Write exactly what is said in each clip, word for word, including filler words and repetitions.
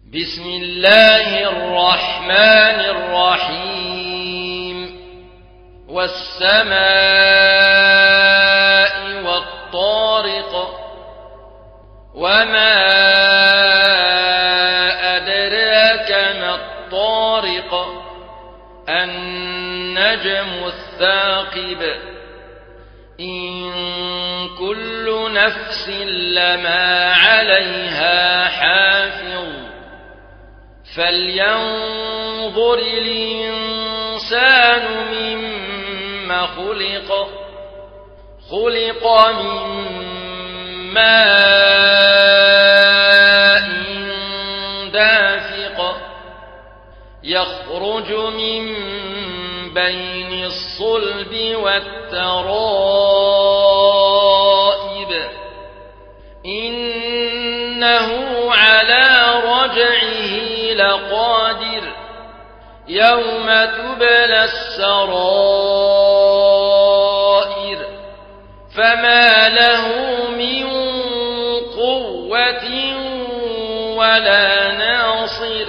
بسم الله الرحمن الرحيم والسماء والطارق وما أدراك ما الطارق النجم الثاقب إن كل نفس لما عليها حافظ فلينظر الإنسان مما خلق خلق من ماء دافق يخرج من بين الصلب والترائب إنه على رجعه لقادر يوم تبلى السرائر فما له من قوة ولا ناصر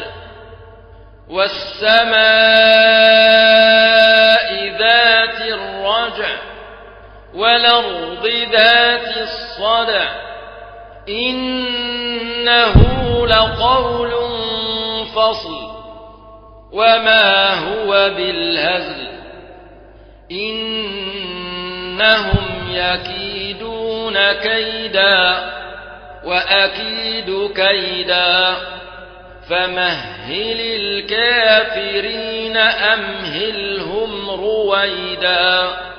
والسماء ذات الرجع والأرض ذات الصدع إنه لقول فصل وما هو بالهزل إنهم يكيدون كيدا وأكيد كيدا فمهل الكافرين أمهلهم رويدا.